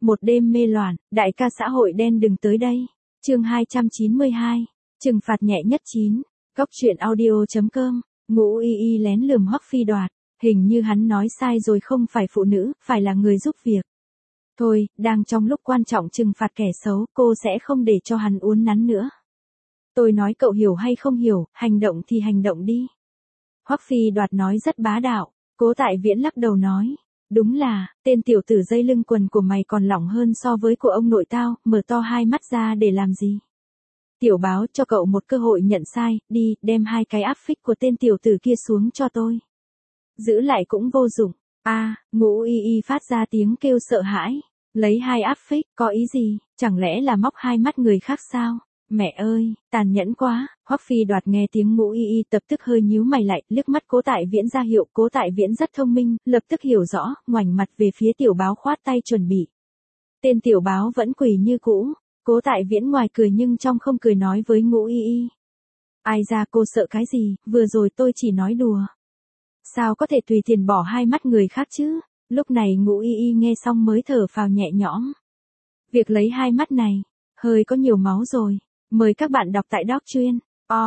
Một đêm mê loạn, đại ca xã hội đen đừng tới đây. Chương 292. Trừng phạt nhẹ nhất 9. Góc truyện audio.com. Ngũ Y Y lén lườm Hoắc Phi Đoạt, hình như hắn nói sai rồi, không phải phụ nữ, phải là người giúp việc. Thôi, đang trong lúc quan trọng trừng phạt kẻ xấu, cô sẽ không để cho hắn uốn nắn nữa. Tôi nói cậu hiểu hay không hiểu, hành động thì hành động đi. Hoắc Phi Đoạt nói rất bá đạo. Cố Tại Viễn lắc đầu nói, đúng là, tên tiểu tử dây lưng quần của mày còn lỏng hơn so với của ông nội tao, mở to hai mắt ra để làm gì? Tiểu Báo, cho cậu một cơ hội nhận sai, đi, đem hai cái áp phích của tên tiểu tử kia xuống cho tôi. Giữ lại cũng vô dụng. Ngũ Y Y phát ra tiếng kêu sợ hãi. Lấy hai áp phích, có ý gì, chẳng lẽ là móc hai mắt người khác sao? Mẹ ơi, tàn nhẫn quá. Hoắc Phi Đoạt nghe tiếng Ngũ Y Y tập tức hơi nhíu mày lại, liếc mắt Cố Tại Viễn ra hiệu. Cố Tại Viễn rất thông minh, lập tức hiểu rõ, ngoảnh mặt về phía Tiểu Báo khoát tay chuẩn bị. Tên Tiểu Báo vẫn quỳ như cũ. Cố Tại Viễn ngoài cười nhưng trong không cười nói với Ngũ Y Y. Ai ra, cô sợ cái gì, vừa rồi tôi chỉ nói đùa. Sao có thể tùy tiện bỏ hai mắt người khác chứ? Lúc này Ngũ Y Y nghe xong mới thở phào nhẹ nhõm. Việc lấy hai mắt này, hơi có nhiều máu rồi. Mời các bạn đọc tại doc chuyên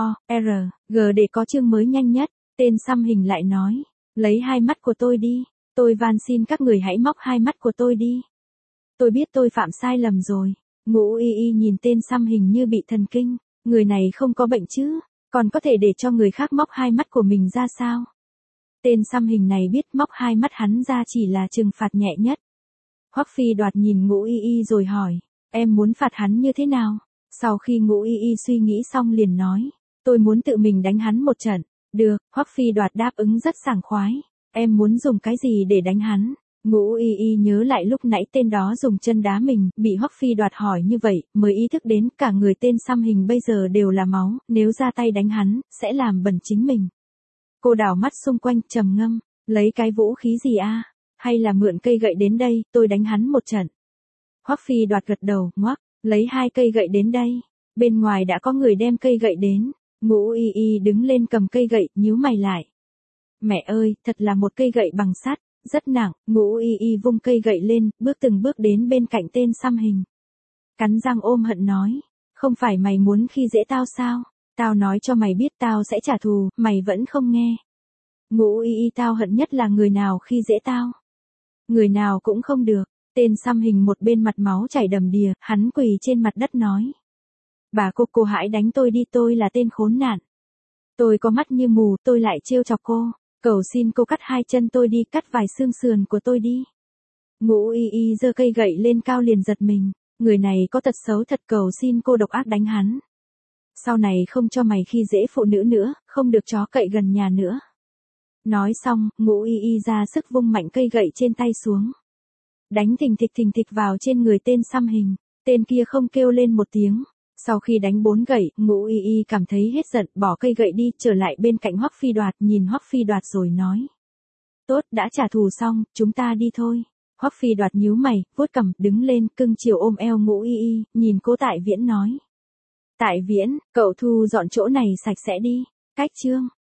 ORG để có chương mới nhanh nhất. Tên xăm hình lại nói, lấy hai mắt của tôi đi. Tôi van xin các người hãy móc hai mắt của tôi đi. Tôi biết tôi phạm sai lầm rồi. Ngũ Y Y nhìn tên xăm hình như bị thần kinh. Người này không có bệnh chứ, còn có thể để cho người khác móc hai mắt của mình ra sao? Tên xăm hình này biết móc hai mắt hắn ra chỉ là trừng phạt nhẹ nhất. Hoắc Phi Đoạt nhìn Ngũ Y Y rồi hỏi, em muốn phạt hắn như thế nào? Sau khi Ngũ Y Y suy nghĩ xong liền nói, tôi muốn tự mình đánh hắn một trận. Được, Hoắc Phi Đoạt đáp ứng rất sảng khoái. Em muốn dùng cái gì để đánh hắn? Ngũ Y Y nhớ lại lúc nãy tên đó dùng chân đá mình, bị Hoắc Phi Đoạt hỏi như vậy, mới ý thức đến cả người tên xăm hình bây giờ đều là máu, nếu ra tay đánh hắn, sẽ làm bẩn chính mình. Cô đảo mắt xung quanh trầm ngâm, lấy cái vũ khí gì a? Hay là mượn cây gậy đến đây, tôi đánh hắn một trận. Hoắc Phi Đoạt gật đầu, ngoắc, lấy hai cây gậy đến đây. Bên ngoài đã có người đem cây gậy đến. Ngũ Y Y đứng lên cầm cây gậy, nhíu mày lại. Mẹ ơi, thật là một cây gậy bằng sắt, rất nặng. Ngũ Y Y vung cây gậy lên, bước từng bước đến bên cạnh tên xăm hình. Cắn răng ôm hận nói, không phải mày muốn khi dễ tao sao? Tao nói cho mày biết tao sẽ trả thù, mày vẫn không nghe. Ngũ Y Y, tao hận nhất là người nào khi dễ tao. Người nào cũng không được. Tên xăm hình một bên mặt máu chảy đầm đìa, hắn quỳ trên mặt đất nói. Bà cô hãy đánh tôi đi, tôi là tên khốn nạn. Tôi có mắt như mù, tôi lại trêu chọc cô. Cầu xin cô cắt hai chân tôi đi, cắt vài xương sườn của tôi đi. Ngũ Y Y giơ cây gậy lên cao liền giật mình. Người này có tật xấu thật, cầu xin cô độc ác đánh hắn. Sau này không cho mày khi dễ phụ nữ nữa, không được chó cậy gần nhà nữa. Nói xong, Ngũ Y Y ra sức vung mạnh cây gậy trên tay xuống. Đánh thình thịch vào trên người tên xăm hình. Tên kia không kêu lên một tiếng. Sau khi đánh 4 gậy, Ngũ Y Y cảm thấy hết giận, bỏ cây gậy đi, trở lại bên cạnh Hoắc Phi Đoạt, nhìn Hoắc Phi Đoạt rồi nói. Tốt, đã trả thù xong, chúng ta đi thôi. Hoắc Phi Đoạt nhíu mày, vuốt cằm, đứng lên, cưng chiều ôm eo Ngũ Y Y, nhìn Cố Tại Viễn nói. Tại Viễn, cậu thu dọn chỗ này sạch sẽ đi. Cách chương.